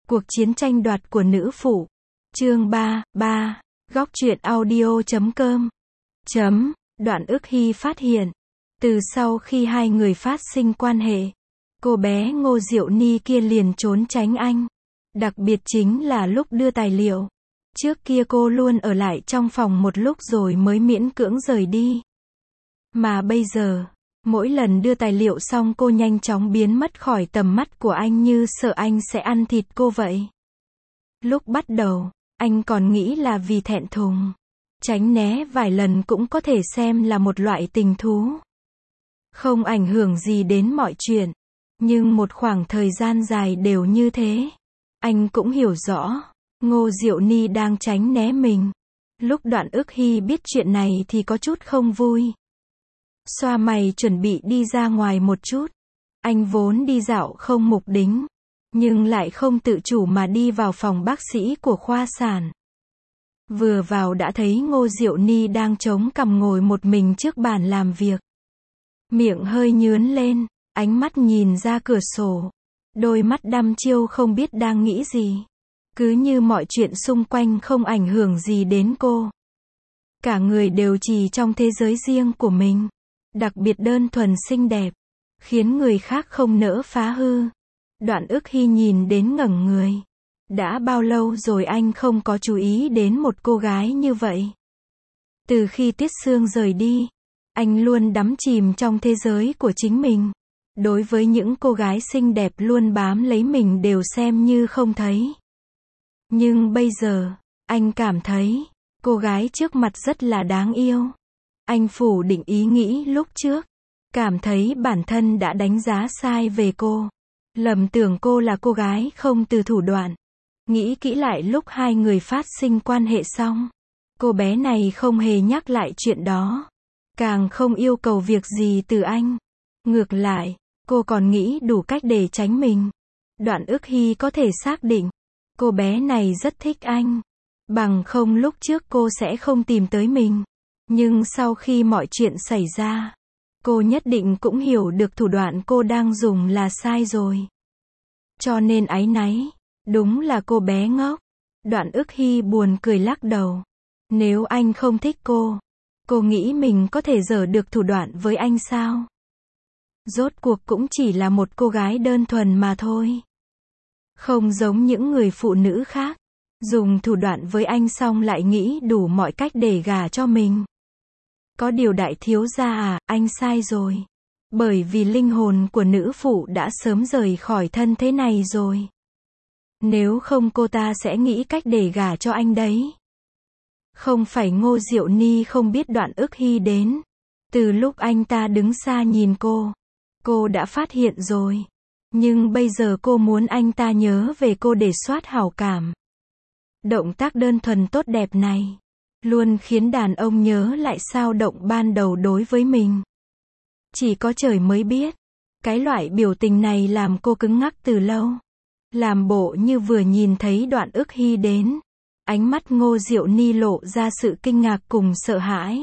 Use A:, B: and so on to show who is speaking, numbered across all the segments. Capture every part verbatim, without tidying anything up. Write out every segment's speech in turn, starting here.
A: Cuộc chiến tranh đoạt của nữ phụ. Chương ba, ba. Góc truyện audio chấm com. Chấm. Đoạn Ức Hy phát hiện. Từ sau khi hai người phát sinh quan hệ, cô bé Ngô Diệu Ni kia liền trốn tránh anh. Đặc biệt chính là lúc đưa tài liệu. Trước kia cô luôn ở lại trong phòng một lúc rồi mới miễn cưỡng rời đi. Mà bây giờ, mỗi lần đưa tài liệu xong cô nhanh chóng biến mất khỏi tầm mắt của anh như sợ anh sẽ ăn thịt cô vậy. Lúc bắt đầu, anh còn nghĩ là vì thẹn thùng. Tránh né vài lần cũng có thể xem là một loại tình thú. Không ảnh hưởng gì đến mọi chuyện. Nhưng một khoảng thời gian dài đều như thế. Anh cũng hiểu rõ, Ngô Diệu Ni đang tránh né mình. Lúc Đoạn Ức Hy biết chuyện này thì có chút không vui. Xoa mày chuẩn bị đi ra ngoài một chút. Anh vốn đi dạo không mục đích, nhưng lại không tự chủ mà đi vào phòng bác sĩ của khoa sản. Vừa vào đã thấy Ngô Diệu Ni đang chống cằm ngồi một mình trước bàn làm việc. Miệng hơi nhướn lên, ánh mắt nhìn ra cửa sổ. Đôi mắt đăm chiêu không biết đang nghĩ gì. Cứ như mọi chuyện xung quanh không ảnh hưởng gì đến cô. Cả người đều chỉ trong thế giới riêng của mình. Đặc biệt đơn thuần xinh đẹp, khiến người khác không nỡ phá hư. Đoạn Ức Hy nhìn đến ngẩn người. Đã bao lâu rồi anh không có chú ý đến một cô gái như vậy. Từ khi Tiết Sương rời đi, anh luôn đắm chìm trong thế giới của chính mình. Đối với những cô gái xinh đẹp luôn bám lấy mình đều xem như không thấy. Nhưng bây giờ, anh cảm thấy, cô gái trước mặt rất là đáng yêu. Anh phủ định ý nghĩ lúc trước. Cảm thấy bản thân đã đánh giá sai về cô. Lầm tưởng cô là cô gái không từ thủ đoạn. Nghĩ kỹ lại lúc hai người phát sinh quan hệ xong. Cô bé này không hề nhắc lại chuyện đó. Càng không yêu cầu việc gì từ anh. Ngược lại, cô còn nghĩ đủ cách để tránh mình. Đoạn Ức Hy có thể xác định. Cô bé này rất thích anh. Bằng không lúc trước cô sẽ không tìm tới mình. Nhưng sau khi mọi chuyện xảy ra, cô nhất định cũng hiểu được thủ đoạn cô đang dùng là sai rồi. Cho nên áy náy, đúng là cô bé ngốc. Đoạn Ức Hy buồn cười lắc đầu. Nếu anh không thích cô, cô nghĩ mình có thể giở được thủ đoạn với anh sao? Rốt cuộc cũng chỉ là một cô gái đơn thuần mà thôi. Không giống những người phụ nữ khác, dùng thủ đoạn với anh xong lại nghĩ đủ mọi cách để gả cho mình. Có điều đại thiếu gia à, anh sai rồi. Bởi vì linh hồn của nữ phụ đã sớm rời khỏi thân thế này rồi. Nếu không cô ta sẽ nghĩ cách để gả cho anh đấy. Không phải Ngô Diệu Ni không biết Đoạn Ức Hy đến. Từ lúc anh ta đứng xa nhìn cô, cô đã phát hiện rồi. Nhưng bây giờ cô muốn anh ta nhớ về cô để soát hảo cảm. Động tác đơn thuần tốt đẹp này luôn khiến đàn ông nhớ lại sao động ban đầu đối với mình. Chỉ có trời mới biết, cái loại biểu tình này làm cô cứng ngắc từ lâu. Làm bộ như vừa nhìn thấy Đoạn Ức Hy đến. Ánh mắt Ngô Diệu Ni lộ ra sự kinh ngạc cùng sợ hãi.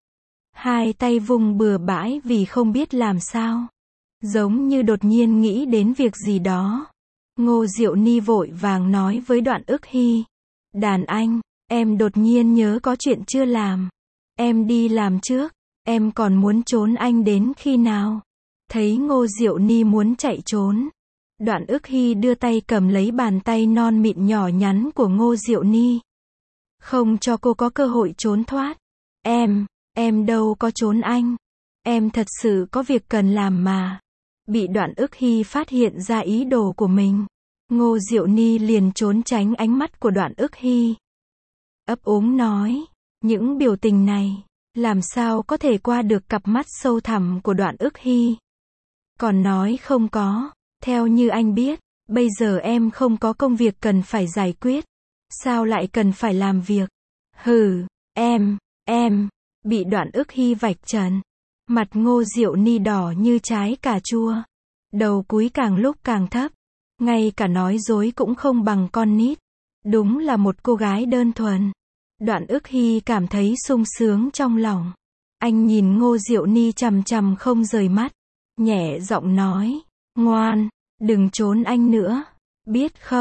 A: Hai tay vùng bừa bãi vì không biết làm sao. Giống như đột nhiên nghĩ đến việc gì đó. Ngô Diệu Ni vội vàng nói với Đoạn Ức Hy. Đàn anh, em đột nhiên nhớ có chuyện chưa làm. Em đi làm trước, em còn muốn trốn anh đến khi nào? Thấy Ngô Diệu Ni muốn chạy trốn. Đoạn Ức Hy đưa tay cầm lấy bàn tay non mịn nhỏ nhắn của Ngô Diệu Ni. Không cho cô có cơ hội trốn thoát. Em, em đâu có trốn anh. Em thật sự có việc cần làm mà. Bị Đoạn Ức Hy phát hiện ra ý đồ của mình. Ngô Diệu Ni liền trốn tránh ánh mắt của Đoạn Ức Hy. Ấp úng nói, những biểu tình này, làm sao có thể qua được cặp mắt sâu thẳm của Đoạn Ức Hy. Còn nói không có, theo như anh biết, bây giờ em không có công việc cần phải giải quyết. Sao lại cần phải làm việc? Hừ, em, em, bị Đoạn Ức Hy vạch trần. Mặt Ngô Diệu Ni đỏ như trái cà chua. Đầu cúi càng lúc càng thấp. Ngay cả nói dối cũng không bằng con nít. Đúng là một cô gái đơn thuần. Đoạn Ức Hy cảm thấy sung sướng trong lòng. Anh nhìn Ngô Diệu Ni chằm chằm không rời mắt. Nhẹ giọng nói, ngoan, đừng trốn anh nữa. Biết không,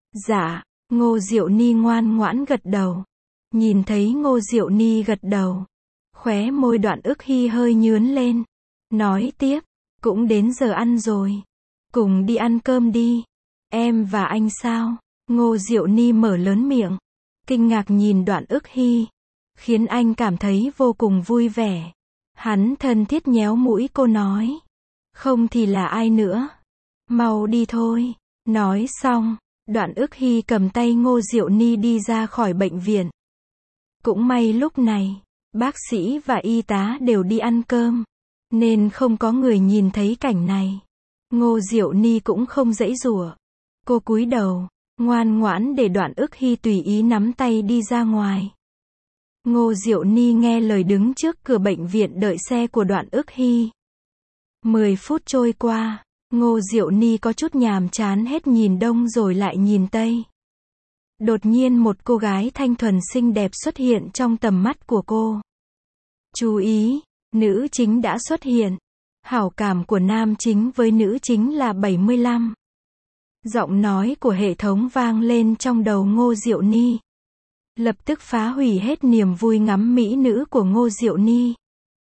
A: Dạ, Ngô Diệu Ni ngoan ngoãn gật đầu. Nhìn thấy Ngô Diệu Ni gật đầu, khóe môi Đoạn Ức Hy hơi nhướn lên. Nói tiếp, cũng đến giờ ăn rồi. Cùng đi ăn cơm đi. Em và anh sao? Ngô Diệu Ni mở lớn miệng, kinh ngạc nhìn Đoạn Ức Hy, khiến anh cảm thấy vô cùng vui vẻ. Hắn thân thiết nhéo mũi cô nói. Không thì là ai nữa? Mau đi thôi. Nói xong, Đoạn Ức Hy cầm tay Ngô Diệu Ni đi ra khỏi bệnh viện. Cũng may lúc này, bác sĩ và y tá đều đi ăn cơm, nên không có người nhìn thấy cảnh này. Ngô Diệu Ni cũng không giãy giụa. Cô cúi đầu, ngoan ngoãn để Đoạn Ức Hy tùy ý nắm tay đi ra ngoài. Ngô Diệu Ni nghe lời đứng trước cửa bệnh viện đợi xe của Đoạn Ức Hy. Mười phút trôi qua, Ngô Diệu Ni có chút nhàm chán hết nhìn đông rồi lại nhìn tây. Đột nhiên một cô gái thanh thuần xinh đẹp xuất hiện trong tầm mắt của cô. Chú ý, nữ chính đã xuất hiện. Hảo cảm của nam chính với nữ chính là bảy mươi lăm. Giọng nói của hệ thống vang lên trong đầu Ngô Diệu Ni. Lập tức phá hủy hết niềm vui ngắm mỹ nữ của Ngô Diệu Ni.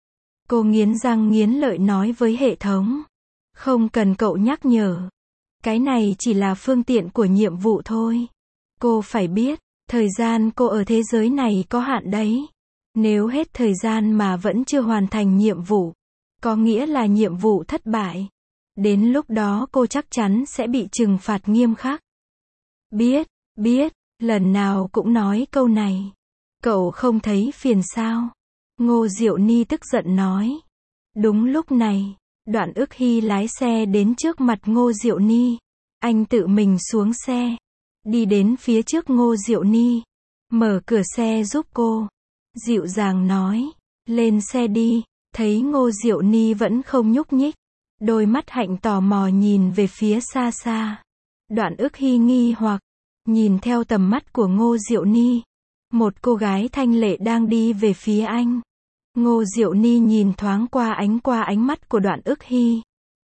A: Cô nghiến răng nghiến lợi nói với hệ thống. Không cần cậu nhắc nhở. Cái này chỉ là phương tiện của nhiệm vụ thôi. Cô phải biết, thời gian cô ở thế giới này có hạn đấy. Nếu hết thời gian mà vẫn chưa hoàn thành nhiệm vụ, có nghĩa là nhiệm vụ thất bại. Đến lúc đó cô chắc chắn sẽ bị trừng phạt nghiêm khắc. Biết, biết, lần nào cũng nói câu này. Cậu không thấy phiền sao? Ngô Diệu Ni tức giận nói. Đúng lúc này, Đoạn Ức Hy lái xe đến trước mặt Ngô Diệu Ni. Anh tự mình xuống xe, đi đến phía trước Ngô Diệu Ni, mở cửa xe giúp cô. Dịu dàng nói, lên xe đi. Thấy Ngô Diệu Ni vẫn không nhúc nhích, đôi mắt hạnh tò mò nhìn về phía xa xa. Đoạn Ức Hy nghi hoặc, nhìn theo tầm mắt của Ngô Diệu Ni. Một cô gái thanh lệ đang đi về phía anh. Ngô Diệu Ni nhìn thoáng qua ánh qua ánh mắt của Đoạn Ức Hy.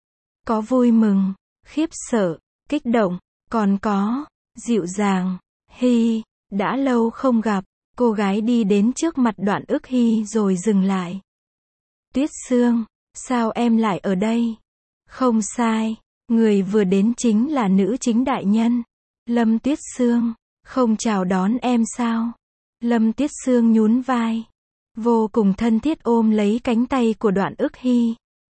A: Có vui mừng, khiếp sợ, kích động, còn có dịu dàng. Hy, đã lâu không gặp. Cô gái đi đến trước mặt Đoạn Ức Hy rồi dừng lại. Tuyết Sương, sao em lại ở đây? Không sai, người vừa đến chính là nữ chính đại nhân, Lâm Tuyết Sương. Không chào đón em sao? Lâm Tuyết Sương nhún vai, vô cùng thân thiết ôm lấy cánh tay của Đoạn Ức Hy.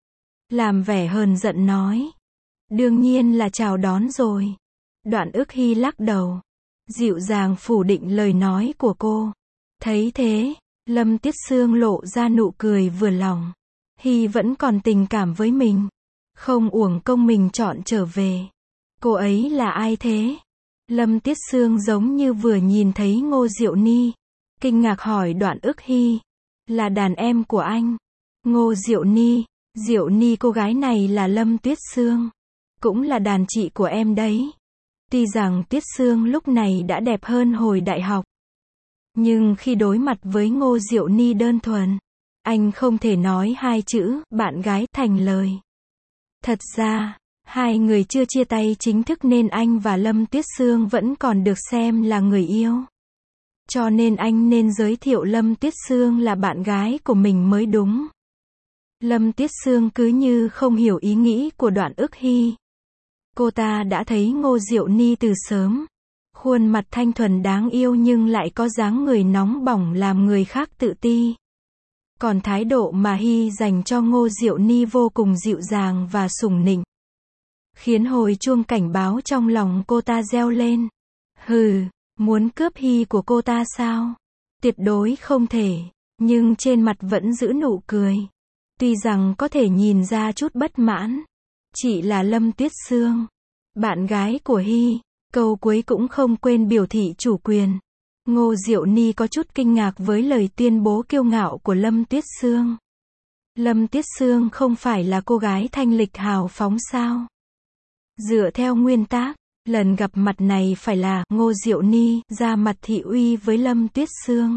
A: Làm vẻ hờn giận nói. Đương nhiên là chào đón rồi. Đoạn Ức Hy lắc đầu, dịu dàng phủ định lời nói của cô. Thấy thế, Lâm Tuyết Sương lộ ra nụ cười vừa lòng. Hy vẫn còn tình cảm với mình. Không uổng công mình chọn trở về. Cô ấy là ai thế? Lâm Tuyết Sương giống như vừa nhìn thấy Ngô Diệu Ni. Kinh ngạc hỏi Đoạn Ức Hy. Là đàn em của anh. Ngô Diệu Ni. Diệu Ni cô gái này là Lâm Tuyết Sương. Cũng là đàn chị của em đấy. Tuy rằng Tuyết Sương lúc này đã đẹp hơn hồi đại học. Nhưng khi đối mặt với Ngô Diệu Ni đơn thuần, anh không thể nói hai chữ bạn gái thành lời. Thật ra, hai người chưa chia tay chính thức nên anh và Lâm Tuyết Sương vẫn còn được xem là người yêu. Cho nên anh nên giới thiệu Lâm Tuyết Sương là bạn gái của mình mới đúng. Lâm Tuyết Sương cứ như không hiểu ý nghĩ của Đoạn Ức Hy. Cô ta đã thấy Ngô Diệu Ni từ sớm. Khuôn mặt thanh thuần đáng yêu nhưng lại có dáng người nóng bỏng làm người khác tự ti. Còn thái độ mà Hy dành cho Ngô Diệu Ni vô cùng dịu dàng và sủng nịnh. Khiến hồi chuông cảnh báo trong lòng cô ta reo lên. Hừ, muốn cướp Hy của cô ta sao? Tuyệt đối không thể. Nhưng trên mặt vẫn giữ nụ cười. Tuy rằng có thể nhìn ra chút bất mãn. Chị là Lâm Tuyết Sương, bạn gái của Hy. Câu cuối cũng không quên biểu thị chủ quyền. Ngô Diệu Ni có chút kinh ngạc với lời tuyên bố kiêu ngạo của Lâm Tuyết Sương. Lâm Tuyết Sương không phải là cô gái thanh lịch hào phóng sao? Dựa theo nguyên tắc, lần gặp mặt này phải là Ngô Diệu Ni ra mặt thị uy với Lâm Tuyết Sương.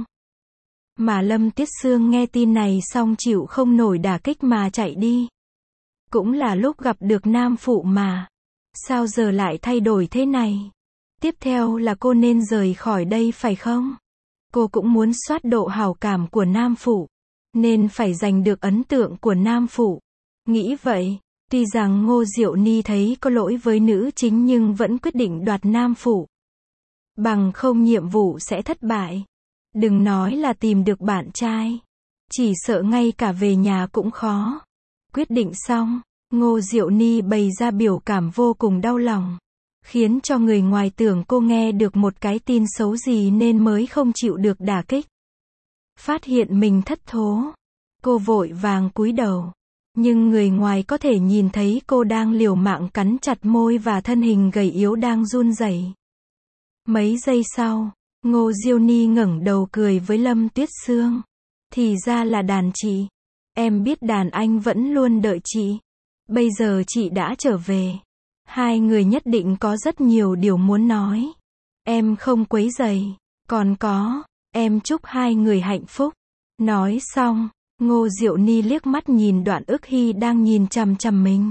A: Mà Lâm Tuyết Sương nghe tin này xong chịu không nổi đả kích mà chạy đi. Cũng là lúc gặp được nam phụ mà. Sao giờ lại thay đổi thế này? tiếp theo là cô nên rời khỏi đây phải không? Cô cũng muốn soát độ hảo cảm của nam phụ, nên phải giành được ấn tượng của nam phụ. Nghĩ vậy, tuy rằng Ngô Diệu Ni thấy có lỗi với nữ chính nhưng vẫn quyết định đoạt nam phụ. Bằng không nhiệm vụ sẽ thất bại. Đừng nói là tìm được bạn trai, chỉ sợ ngay cả về nhà cũng khó. Quyết định xong, Ngô Diệu Ni bày ra biểu cảm vô cùng đau lòng, khiến cho người ngoài tưởng cô nghe được một cái tin xấu gì nên mới không chịu được đả kích. Phát hiện mình thất thố, cô vội vàng cúi đầu, nhưng người ngoài có thể nhìn thấy cô đang liều mạng cắn chặt môi và thân hình gầy yếu đang run rẩy. Mấy giây sau, Ngô Diệu Ni ngẩng đầu cười với Lâm Tuyết Sương. Thì ra là đàn chị. Em biết đàn anh vẫn luôn đợi chị. Bây giờ chị đã trở về. Hai người nhất định có rất nhiều điều muốn nói. Em không quấy rầy. Còn có, em chúc hai người hạnh phúc. Nói xong, Ngô Diệu Ni liếc mắt nhìn Đoạn Ức Hy đang nhìn chằm chằm mình.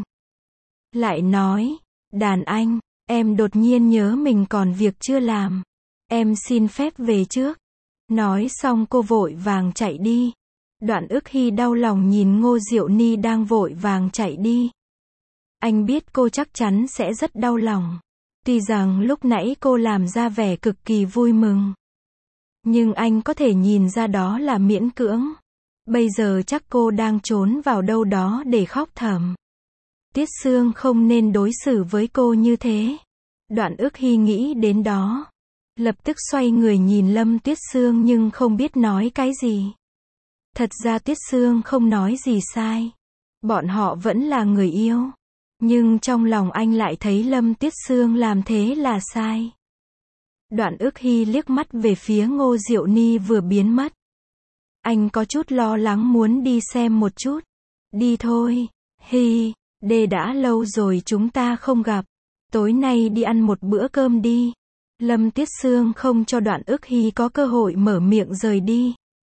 A: Lại nói, đàn anh, em đột nhiên nhớ mình còn việc chưa làm. Em xin phép về trước. Nói xong cô vội vàng chạy đi. Đoạn Ức Hy đau lòng nhìn Ngô Diệu Ni đang vội vàng chạy đi. Anh biết cô chắc chắn sẽ rất đau lòng. Tuy rằng lúc nãy cô làm ra vẻ cực kỳ vui mừng, nhưng anh có thể nhìn ra đó là miễn cưỡng. Bây giờ chắc cô đang trốn vào đâu đó để khóc thầm. Tiết Sương không nên đối xử với cô như thế. Đoạn Ức Hy nghĩ đến đó, lập tức xoay người nhìn Lâm Tuyết Sương nhưng không biết nói cái gì. Thật ra Tuyết Sương không nói gì sai. Bọn họ vẫn là người yêu. Nhưng trong lòng anh lại thấy Lâm Tuyết Sương làm thế là sai. Đoạn Ức Hy liếc mắt về phía Ngô Diệu Ni vừa biến mất. Anh có chút lo lắng muốn đi xem một chút. Đi thôi, Hy, Đê đã lâu rồi chúng ta không gặp. Tối nay đi ăn một bữa cơm đi. Lâm Tuyết Sương không cho Đoạn Ức Hy có cơ hội mở miệng rời đi.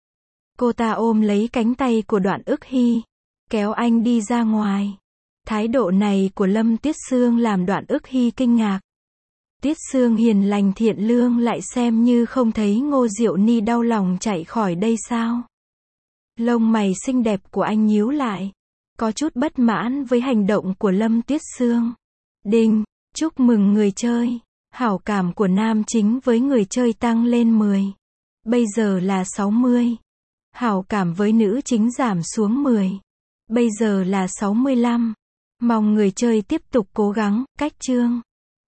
A: Cô ta ôm lấy cánh tay của Đoạn Ức Hy, kéo anh đi ra ngoài. Thái độ này của Lâm Tuyết Sương làm Đoạn Ức Hy kinh ngạc. Tuyết Sương hiền lành thiện lương lại xem như không thấy Ngô Diệu Ni đau lòng chạy khỏi đây sao? Lông mày xinh đẹp của anh nhíu lại, có chút bất mãn với hành động của Lâm Tuyết Sương. Đinh, chúc mừng người chơi. Hảo cảm của nam chính với người chơi tăng lên mười. Bây giờ là sáu mươi. Hảo cảm với nữ chính giảm xuống mười. Bây giờ là sáu mươi lăm. Mong người chơi tiếp tục cố gắng. Cách chương